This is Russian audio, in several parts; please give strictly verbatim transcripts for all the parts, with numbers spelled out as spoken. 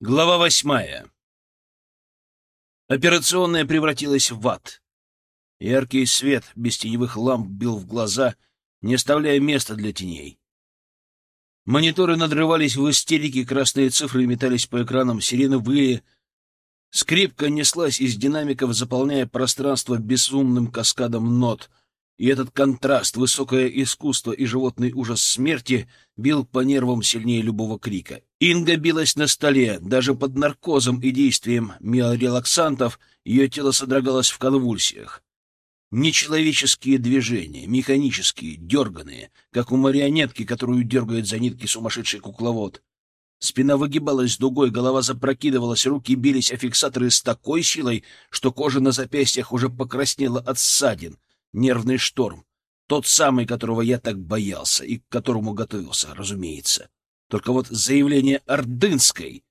Глава восьмая. Операционная превратилась в ад. Яркий свет без теневых ламп бил в глаза, не оставляя места для теней. Мониторы надрывались в истерике, красные цифры метались по экранам, сирены выли. Скрипка неслась из динамиков, заполняя пространство безумным каскадом нот, и этот контраст, высокое искусство и животный ужас смерти бил по нервам сильнее любого крика. Инга билась на столе, даже под наркозом и действием миорелаксантов ее тело содрогалось в конвульсиях. Нечеловеческие движения, механические, дерганые, как у марионетки, которую дергает за нитки сумасшедший кукловод. Спина выгибалась дугой, голова запрокидывалась, руки бились о фиксаторы с такой силой, что кожа на запястьях уже покраснела от ссадин. Нервный шторм. Тот самый, которого я так боялся и к которому готовился, разумеется. Только вот заявление Ордынской...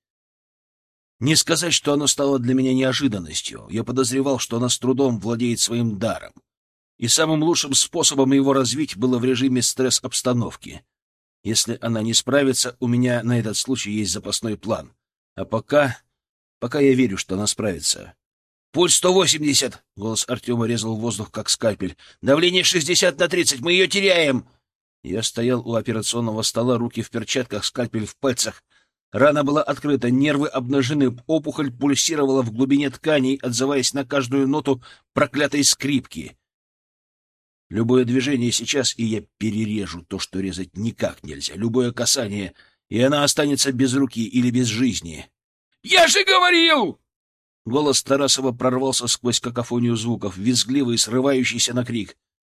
Не сказать, что оно стало для меня неожиданностью. Я подозревал, что она с трудом владеет своим даром. И самым лучшим способом его развить было в режиме стресс-обстановки. Если она не справится, у меня на этот случай есть запасной план. А пока... пока я верю, что она справится. «Пульс сто восемьдесят!» — голос Артема резал воздух, как скальпель. «Давление шестьдесят на тридцать! Мы ее теряем!» Я стоял у операционного стола, руки в перчатках, скальпель в пальцах. Рана была открыта, нервы обнажены, опухоль пульсировала в глубине тканей, отзываясь на каждую ноту проклятой скрипки. Любое движение сейчас, и я перережу то, что резать никак нельзя. Любое касание, и она останется без руки или без жизни. «Я же говорил!» Голос Тарасова прорвался сквозь какофонию звуков, визгливый, срывающийся на крик.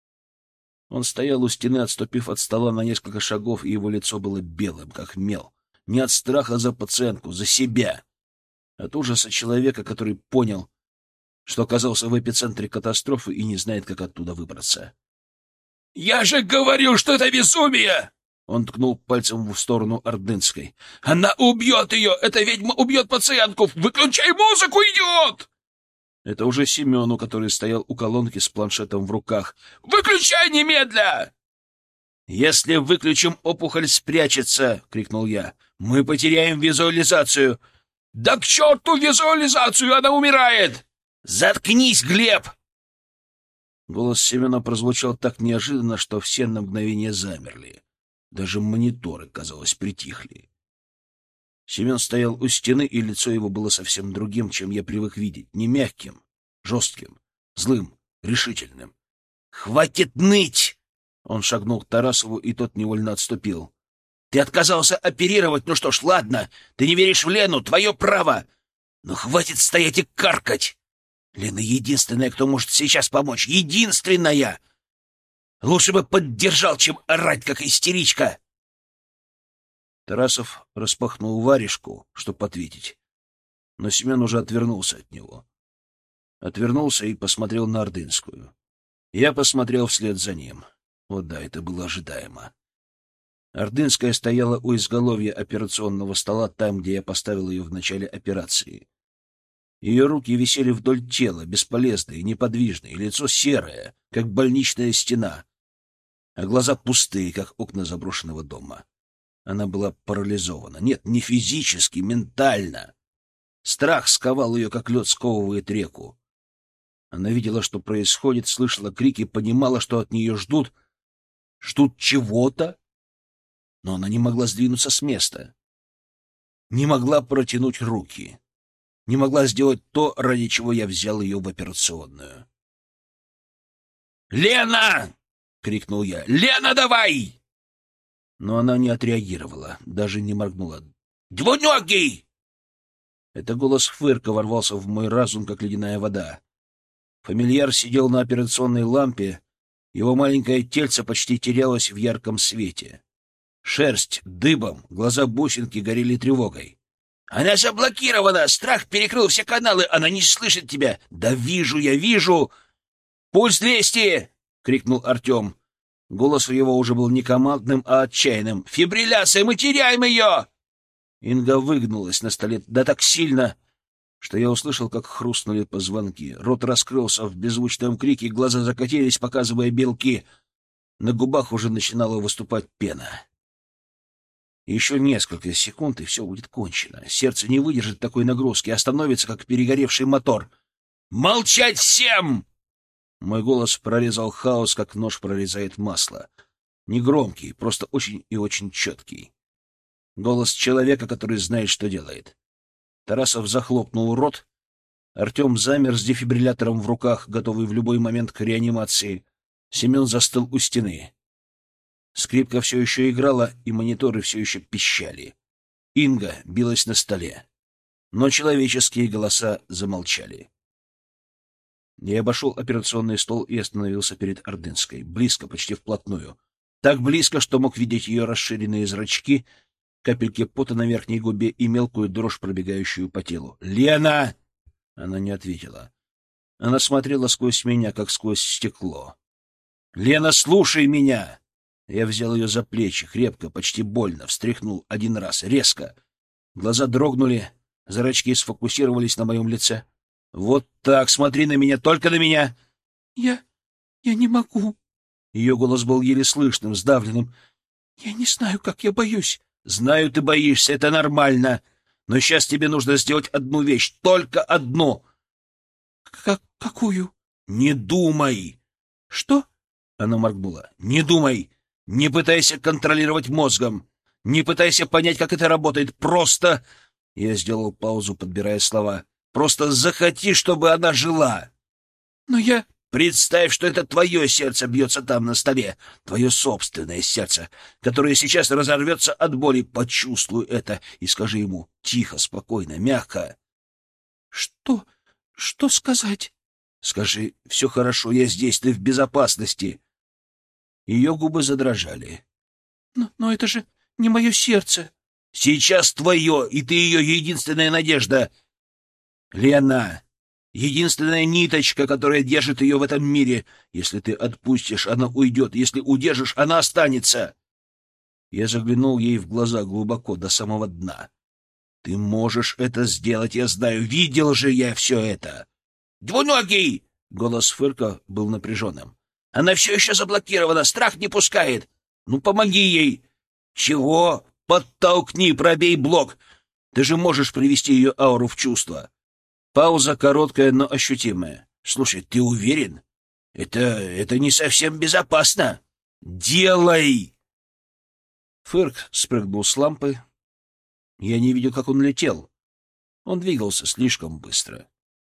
Он стоял у стены, отступив от стола на несколько шагов, и его лицо было белым, как мел. Не от страха за пациентку, за себя. От ужаса человека, который понял, что оказался в эпицентре катастрофы и не знает, как оттуда выбраться. «Я же говорил, что это безумие!» Он ткнул пальцем в сторону Ордынской. «Она убьет ее! Эта ведьма убьет пациентку! Выключай музыку, идиот!» Это уже Семену, который стоял у колонки с планшетом в руках. «Выключай немедля!» «Если выключим, опухоль спрячется!» — крикнул я. «Мы потеряем визуализацию!» «Да к черту визуализацию! Она умирает!» «Заткнись, Глеб!» Голос Семена прозвучал так неожиданно, что все на мгновение замерли. Даже мониторы, казалось, притихли. Семен стоял у стены, и лицо его было совсем другим, чем я привык видеть. Не мягким, жестким, злым, решительным. «Хватит ныть!» Он шагнул к Тарасову, и тот невольно отступил. «Ты отказался оперировать? Ну что ж, ладно. Ты не веришь в Лену, твое право. Но хватит стоять и каркать. Лена единственная, кто может сейчас помочь. Единственная! Лучше бы поддержал, чем орать, как истеричка!» Тарасов распахнул варежку, чтобы ответить, но Семен уже отвернулся от него. Отвернулся и посмотрел на Ордынскую. Я посмотрел вслед за ним. Вот да, это было ожидаемо. Ордынская стояла у изголовья операционного стола, там, где я поставил ее в начале операции. Ее руки висели вдоль тела, бесполезные, неподвижные, лицо серое, как больничная стена, а глаза пустые, как окна заброшенного дома. Она была парализована. Нет, не физически, ментально. Страх сковал ее, как лед сковывает реку. Она видела, что происходит, слышала крики, понимала, что от нее ждут. Ждут чего-то, но она не могла сдвинуться с места. Не могла протянуть руки. Не могла сделать то, ради чего я взял ее в операционную. «Лена!» — крикнул я. «Лена, давай!» Но она не отреагировала, даже не моргнула. «Двуногий!» Это голос Фырка ворвался в мой разум, как ледяная вода. Фамильяр сидел на операционной лампе, его маленькое тельце почти терялось в ярком свете. Шерсть дыбом, глаза бусинки горели тревогой. «Она заблокирована! Страх перекрыл все каналы! Она не слышит тебя! Да вижу я, вижу! Пульс двести!» — крикнул Артем. Голос его уже был не командным, а отчаянным. «Фибрилляция! Мы теряем ее!» Инга выгнулась на столе, да так сильно, что я услышал, как хрустнули позвонки. Рот раскрылся в беззвучном крике, глаза закатились, показывая белки. На губах уже начинала выступать пена. Еще несколько секунд, и все будет кончено. Сердце не выдержит такой нагрузки, остановится, как перегоревший мотор. «Молчать всем!» Мой голос прорезал хаос, как нож прорезает масло. Негромкий, просто очень и очень четкий. Голос человека, который знает, что делает. Тарасов захлопнул рот. Артем замер с дефибриллятором в руках, готовый в любой момент к реанимации. Семен застыл у стены. Скрипка все еще играла, и мониторы все еще пищали. Инга билась на столе. Но человеческие голоса замолчали. Я обошел операционный стол и остановился перед Ордынской, близко, почти вплотную. Так близко, что мог видеть ее расширенные зрачки, капельки пота на верхней губе и мелкую дрожь, пробегающую по телу. «Лена!» Она не ответила. Она смотрела сквозь меня, как сквозь стекло. «Лена, слушай меня!» Я взял ее за плечи, крепко, почти больно, встряхнул один раз, резко. Глаза дрогнули, зрачки сфокусировались на моем лице. «Вот так, смотри на меня, только на меня!» «Я... я не могу». Ее голос был еле слышным, сдавленным. «Я не знаю, как я боюсь». «Знаю, ты боишься, это нормально. Но сейчас тебе нужно сделать одну вещь, только одну». «Как... какую?» «Не думай!» «Что?» Она моргнула. «Не думай! Не пытайся контролировать мозгом! Не пытайся понять, как это работает! Просто...» Я сделал паузу, подбирая слова. «Просто захоти, чтобы она жила!» «Но я...» «Представь, что это твое сердце бьется там на столе, твое собственное сердце, которое сейчас разорвется от боли. Почувствуй это и скажи ему тихо, спокойно, мягко». «Что... что сказать?» «Скажи, все хорошо, я здесь, ты в безопасности». Ее губы задрожали. «Но, но это же не мое сердце». «Сейчас твое, и ты ее единственная надежда. Лена, единственная ниточка, которая держит ее в этом мире. Если ты отпустишь, она уйдет. Если удержишь, она останется». Я заглянул ей в глаза глубоко, до самого дна. «Ты можешь это сделать, я знаю. Видел же я все это». «Двуногий!» — голос Фырка был напряженным. «Она все еще заблокирована, страх не пускает. Ну, помоги ей!» «Чего? Подтолкни, пробей блок. Ты же можешь привести ее ауру в чувство». Пауза короткая, но ощутимая. «Слушай, ты уверен? Это... это не совсем безопасно. Делай!» Фырк спрыгнул с лампы. Я не видел, как он летел. Он двигался слишком быстро.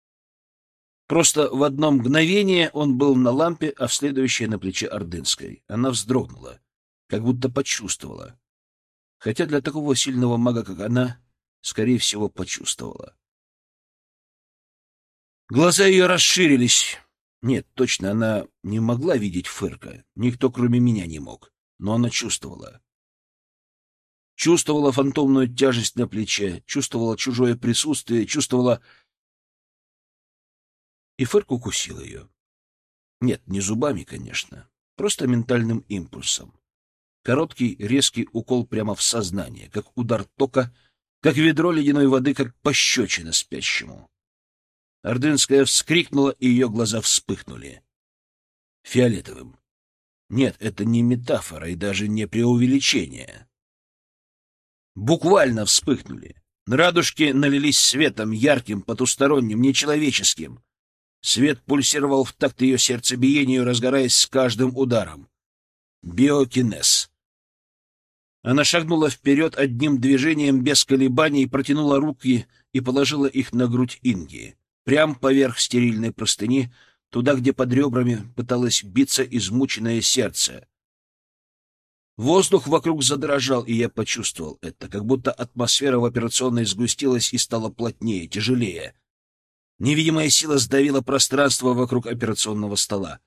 Просто в одно мгновение он был на лампе, а в следующее — на плече Ордынской. Она вздрогнула, как будто почувствовала. Хотя для такого сильного мага, как она, скорее всего, почувствовала. Глаза ее расширились. Нет, точно, она не могла видеть Фырка. Никто, кроме меня, не мог. Но она чувствовала. Чувствовала фантомную тяжесть на плече, чувствовала чужое присутствие, чувствовала... И Фырк укусил ее. Нет, не зубами, конечно, просто ментальным импульсом. Короткий, резкий укол прямо в сознание, как удар тока, как ведро ледяной воды, как пощечина спящему. Ордынская вскрикнула, и ее глаза вспыхнули. Фиолетовым. Нет, это не метафора и даже не преувеличение. Буквально вспыхнули. Радужки налились светом, ярким, потусторонним, нечеловеческим. Свет пульсировал в такт ее сердцебиению, разгораясь с каждым ударом. Биокинез. Она шагнула вперед одним движением без колебаний, протянула руки и положила их на грудь Инги, прямо поверх стерильной простыни, туда, где под ребрами пыталось биться измученное сердце. Воздух вокруг задрожал, и я почувствовал это, как будто атмосфера в операционной сгустилась и стала плотнее, тяжелее. Невидимая сила сдавила пространство вокруг операционного стола.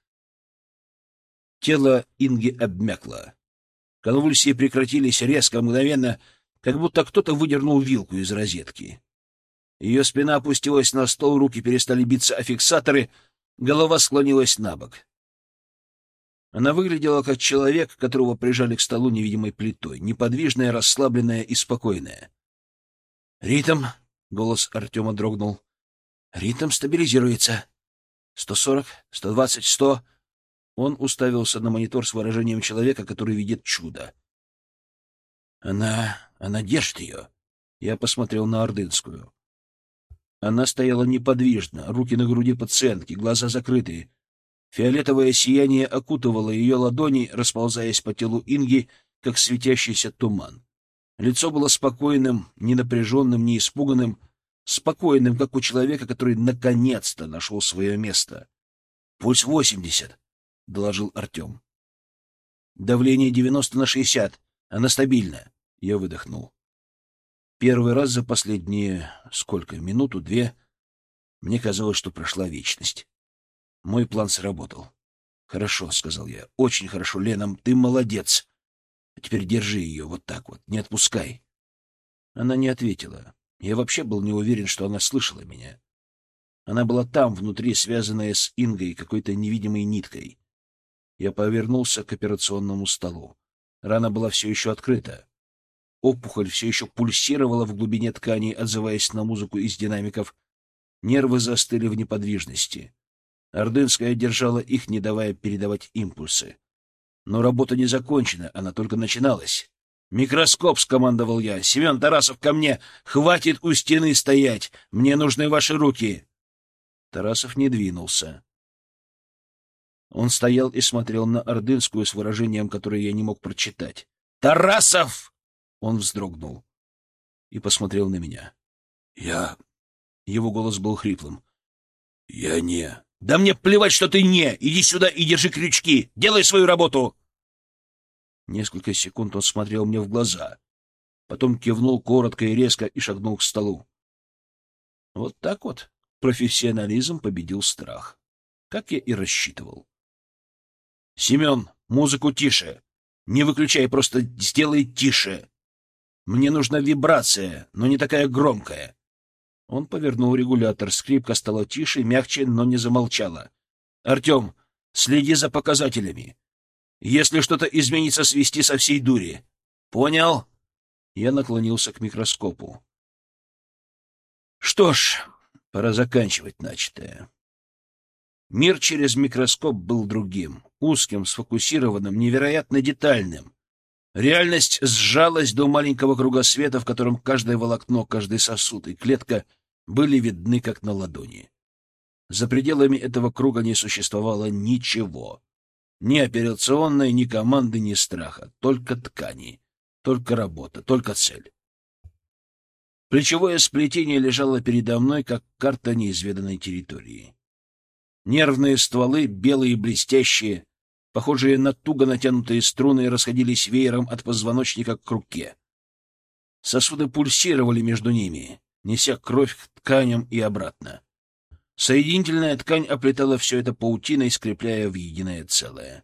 Тело Инги обмякло. Конвульсии прекратились резко, мгновенно, как будто кто-то выдернул вилку из розетки. Ее спина опустилась на стол, руки перестали биться о фиксаторы, голова склонилась на бок. Она выглядела как человек, которого прижали к столу невидимой плитой, неподвижная, расслабленная и спокойная. «Ритм!» — голос Артема дрогнул. «Ритм стабилизируется. Сто сорок, сто двадцать, сто...» Он уставился на монитор с выражением человека, который видит чудо. Она... она держит ее. Я посмотрел на Ордынскую. Она стояла неподвижно, руки на груди пациентки, глаза закрыты. Фиолетовое сияние окутывало ее ладони, расползаясь по телу Инги, как светящийся туман. Лицо было спокойным, не напряженным, не испуганным, спокойным, как у человека, который наконец-то нашел свое место. — Пульс восемьдесят, — доложил Артем. — Давление девяносто на шестьдесят. Она стабильна. Я выдохнул. Первый раз за последние... сколько? Минуту, две? Мне казалось, что прошла вечность. Мой план сработал. — Хорошо, — сказал я. — Очень хорошо, Лена, ты молодец. А теперь держи ее вот так вот, не отпускай. Она не ответила. Я вообще был не уверен, что она слышала меня. Она была там, внутри, связанная с Ингой какой-то невидимой ниткой. Я повернулся к операционному столу. Рана была все еще открыта. Опухоль все еще пульсировала в глубине ткани, отзываясь на музыку из динамиков. Нервы застыли в неподвижности. Ордынская держала их, не давая передавать импульсы. Но работа не закончена, она только начиналась. «Микроскоп!» — скомандовал я. «Семен Тарасов, ко мне! Хватит у стены стоять! Мне нужны ваши руки!» Тарасов не двинулся. Он стоял и смотрел на Ордынскую с выражением, которое я не мог прочитать. «Тарасов!» Он вздрогнул и посмотрел на меня. «Я...» Его голос был хриплым. «Я не...» «Да мне плевать, что ты не! Иди сюда и держи крючки! Делай свою работу!» Несколько секунд он смотрел мне в глаза, потом кивнул коротко и резко и шагнул к столу. Вот так вот профессионализм победил страх, как я и рассчитывал. «Семен, музыку тише! Не выключай, просто сделай тише! Мне нужна вибрация, но не такая громкая!» Он повернул регулятор, скрипка стала тише, мягче, но не замолчала. «Артем, следи за показателями. Если что-то изменится, свисти со всей дури. Понял?» Я наклонился к микроскопу. Что ж, пора заканчивать начатое. Мир через микроскоп был другим, узким, сфокусированным, невероятно детальным. Реальность сжалась до маленького круга света, в котором каждое волокно, каждый сосуд и клетка были видны как на ладони. За пределами этого круга не существовало ничего. Ни операционной, ни команды, ни страха. Только ткани, только работа, только цель. Плечевое сплетение лежало передо мной, как карта неизведанной территории. Нервные стволы, белые и блестящие, похожие на туго натянутые струны, расходились веером от позвоночника к руке. Сосуды пульсировали между ними, неся кровь к тканям и обратно. Соединительная ткань оплетала все это паутиной, скрепляя в единое целое.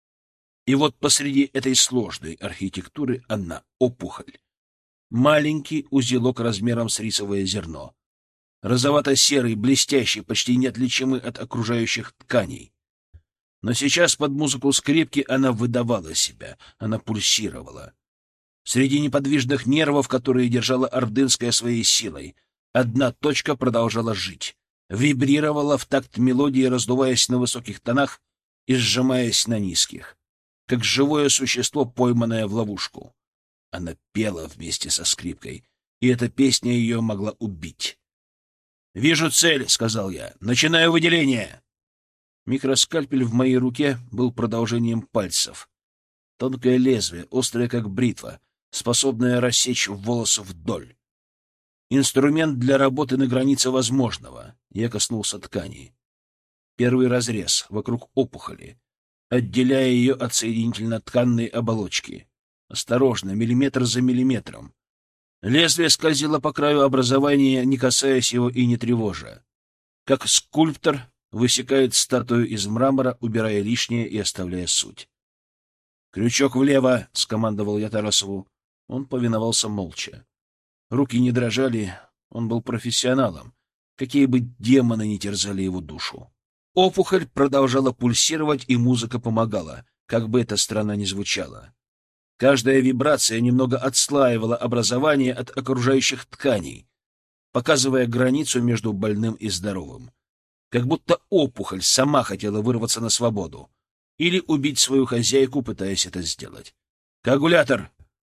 И вот посреди этой сложной архитектуры она — опухоль. Маленький узелок размером с рисовое зерно. Розовато-серый, блестящий, почти неотличимый от окружающих тканей. Но сейчас под музыку скрипки она выдавала себя, она пульсировала. Среди неподвижных нервов, которые держала Ордынская своей силой, одна точка продолжала жить, вибрировала в такт мелодии, раздуваясь на высоких тонах и сжимаясь на низких, как живое существо, пойманное в ловушку. Она пела вместе со скрипкой, и эта песня ее могла убить. «Вижу цель», — сказал я. «Начинаю выделение». Микроскальпель в моей руке был продолжением пальцев. Тонкое лезвие, острое как бритва, способное рассечь волосы вдоль. Инструмент для работы на границе возможного. Я коснулся ткани. Первый разрез вокруг опухоли, отделяя ее от соединительно-тканной оболочки. Осторожно, миллиметр за миллиметром. Лезвие скользило по краю образования, не касаясь его и не тревожа. Как скульптор высекает статую из мрамора, убирая лишнее и оставляя суть. «Крючок влево!» — скомандовал я Тарасову. Он повиновался молча. Руки не дрожали, он был профессионалом, какие бы демоны ни терзали его душу. Опухоль продолжала пульсировать, и музыка помогала, как бы эта странно ни звучала. Каждая вибрация немного отслаивала образование от окружающих тканей, показывая границу между больным и здоровым. Как будто опухоль сама хотела вырваться на свободу или убить свою хозяйку, пытаясь это сделать. «Коагулятор!»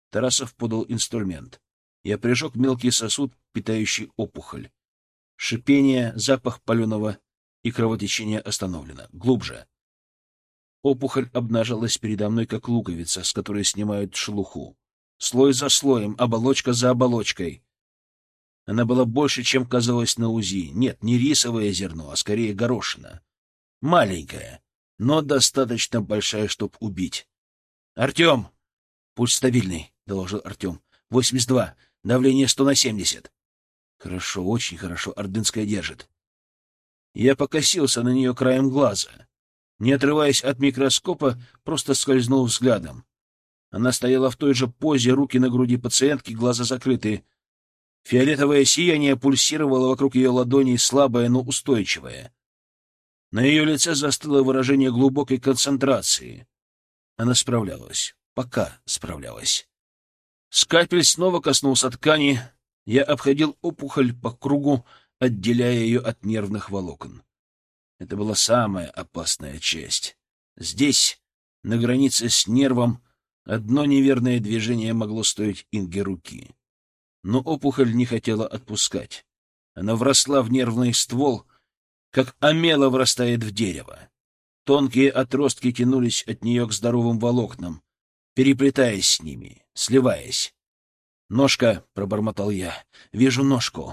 Тарасов подал инструмент. Я прижег мелкий сосуд, питающий опухоль. Шипение, запах паленого и кровотечение остановлено. Глубже. Опухоль обнажилась передо мной, как луковица, с которой снимают шелуху. Слой за слоем, оболочка за оболочкой. Она была больше, чем казалось на УЗИ. Нет, не рисовое зерно, а скорее горошина. Маленькая, но достаточно большая, чтобы убить. — Артем! — Пульс стабильный, — доложил Артем. — восемьдесят два. Давление сто на семьдесят. — Хорошо, очень хорошо. Ордынская держит. Я покосился на нее краем глаза. Не отрываясь от микроскопа, просто скользнул взглядом. Она стояла в той же позе, руки на груди пациентки, глаза закрыты. Фиолетовое сияние пульсировало вокруг ее ладоней, слабое, но устойчивое. На ее лице застыло выражение глубокой концентрации. Она справлялась. Пока справлялась. Скальпель снова коснулся ткани. Я обходил опухоль по кругу, отделяя ее от нервных волокон. Это была самая опасная часть. Здесь, на границе с нервом, одно неверное движение могло стоить Инге руки. Но опухоль не хотела отпускать. Она вросла в нервный ствол, как омела врастает в дерево. Тонкие отростки тянулись от нее к здоровым волокнам, переплетаясь с ними, сливаясь. «Ножка», — пробормотал я, — «вижу ножку».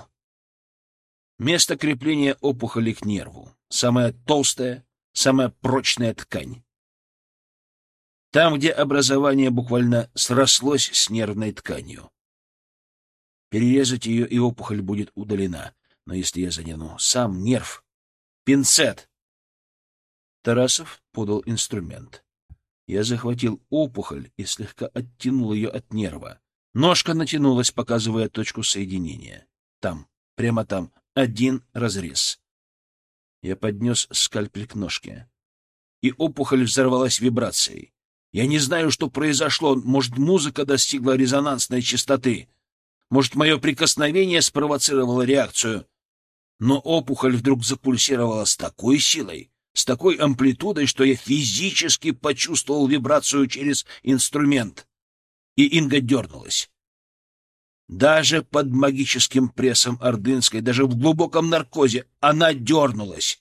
Место крепления опухоли к нерву. Самая толстая, самая прочная ткань. Там, где образование буквально срослось с нервной тканью. Перерезать ее, и опухоль будет удалена. Но если я задену сам нерв... Пинцет! Тарасов подал инструмент. Я захватил опухоль и слегка оттянул ее от нерва. Ножка натянулась, показывая точку соединения. Там, прямо там, один разрез. Я поднес скальпель к ножке. И опухоль взорвалась вибрацией. Я не знаю, что произошло. Может, музыка достигла резонансной частоты. Может, мое прикосновение спровоцировало реакцию. Но опухоль вдруг запульсировала с такой силой, с такой амплитудой, что я физически почувствовал вибрацию через инструмент. И Инга дернулась. Даже под магическим прессом Ордынской, даже в глубоком наркозе, она дернулась.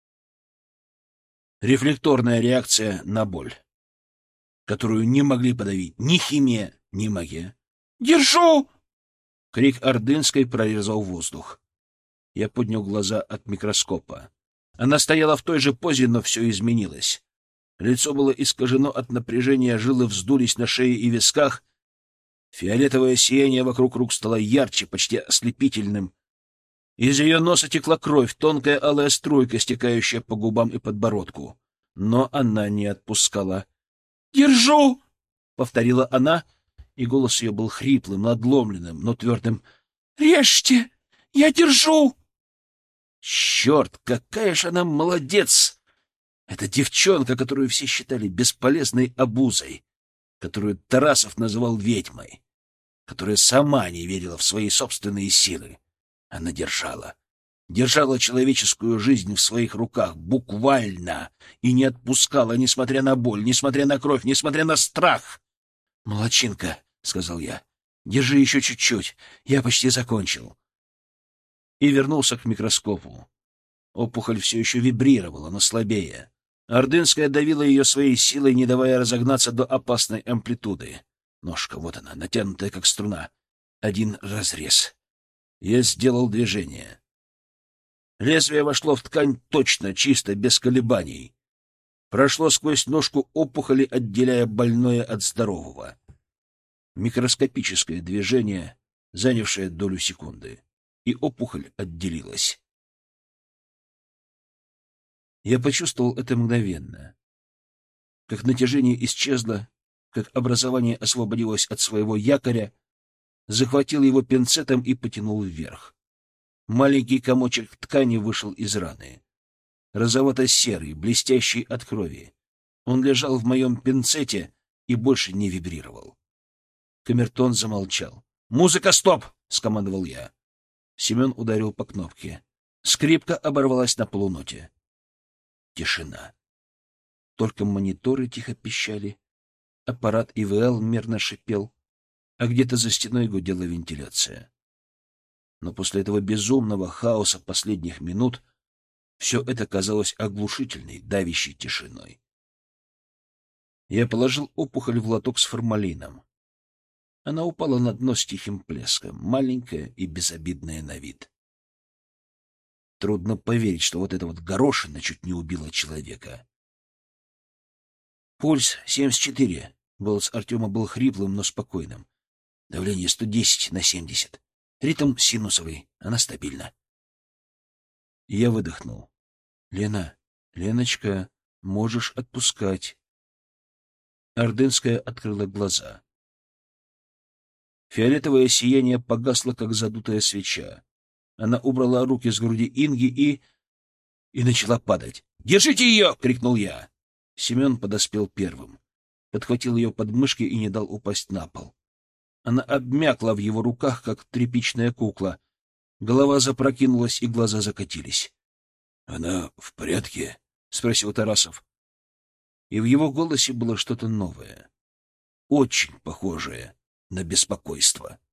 Рефлекторная реакция на боль, которую не могли подавить ни химия, ни магия. «Держу!» Крик Ордынской прорезал воздух. Я поднял глаза от микроскопа. Она стояла в той же позе, но все изменилось. Лицо было искажено от напряжения, жилы вздулись на шее и висках. Фиолетовое сияние вокруг рук стало ярче, почти ослепительным. Из ее носа текла кровь, тонкая алая струйка, стекающая по губам и подбородку. Но она не отпускала. «Держу!» — повторила она, и голос ее был хриплым, надломленным, но твердым. «Режьте! Я держу!» Черт, какая же она молодец! Эта девчонка, которую все считали бесполезной обузой, которую Тарасов называл ведьмой, которая сама не верила в свои собственные силы. Она держала. Держала человеческую жизнь в своих руках, буквально, и не отпускала, несмотря на боль, несмотря на кровь, несмотря на страх. «Молодчинка», — сказал я, — «держи еще чуть-чуть, я почти закончил». И вернулся к микроскопу. Опухоль все еще вибрировала, но слабее. Ордынская давила ее своей силой, не давая разогнаться до опасной амплитуды. Ножка, вот она, натянутая, как струна. Один разрез. Я сделал движение. Лезвие вошло в ткань точно, чисто, без колебаний. Прошло сквозь ножку опухоли, отделяя больное от здорового. Микроскопическое движение, занявшее долю секунды. И опухоль отделилась. Я почувствовал это мгновенно. Как натяжение исчезло, как образование освободилось от своего якоря, захватил его пинцетом и потянул вверх. Маленький комочек ткани вышел из раны. Розовато-серый, блестящий от крови. Он лежал в моем пинцете и больше не вибрировал. Камертон замолчал. «Музыка, стоп!» — скомандовал я. Семен ударил по кнопке. Скрипка оборвалась на полуноте. Тишина. Только мониторы тихо пищали. Аппарат ИВЛ мерно шипел. а где-то за стеной гудела вентиляция. Но после этого безумного хаоса последних минут все это казалось оглушительной, давящей тишиной. Я положил опухоль в лоток с формалином. Она упала на дно с тихим плеском, маленькая и безобидная на вид. Трудно поверить, что вот эта вот горошина чуть не убила человека. Пульс семьдесят четыре. Голос Артема был хриплым, но спокойным. Давление сто десять на семьдесят. Ритм синусовый. Она стабильна. Я выдохнул. Лена, Леночка, можешь отпускать. Ордынская открыла глаза. Фиолетовое сияние погасло, как задутая свеча. Она убрала руки с груди Инги и... и начала падать. «Держите ее!» — крикнул я. Семен подоспел первым. Подхватил ее под мышки и не дал упасть на пол. Она обмякла в его руках, как тряпичная кукла. Голова запрокинулась, и глаза закатились. — Она в порядке? — спросил Тарасов. И в его голосе было что-то новое, очень похожее на беспокойство.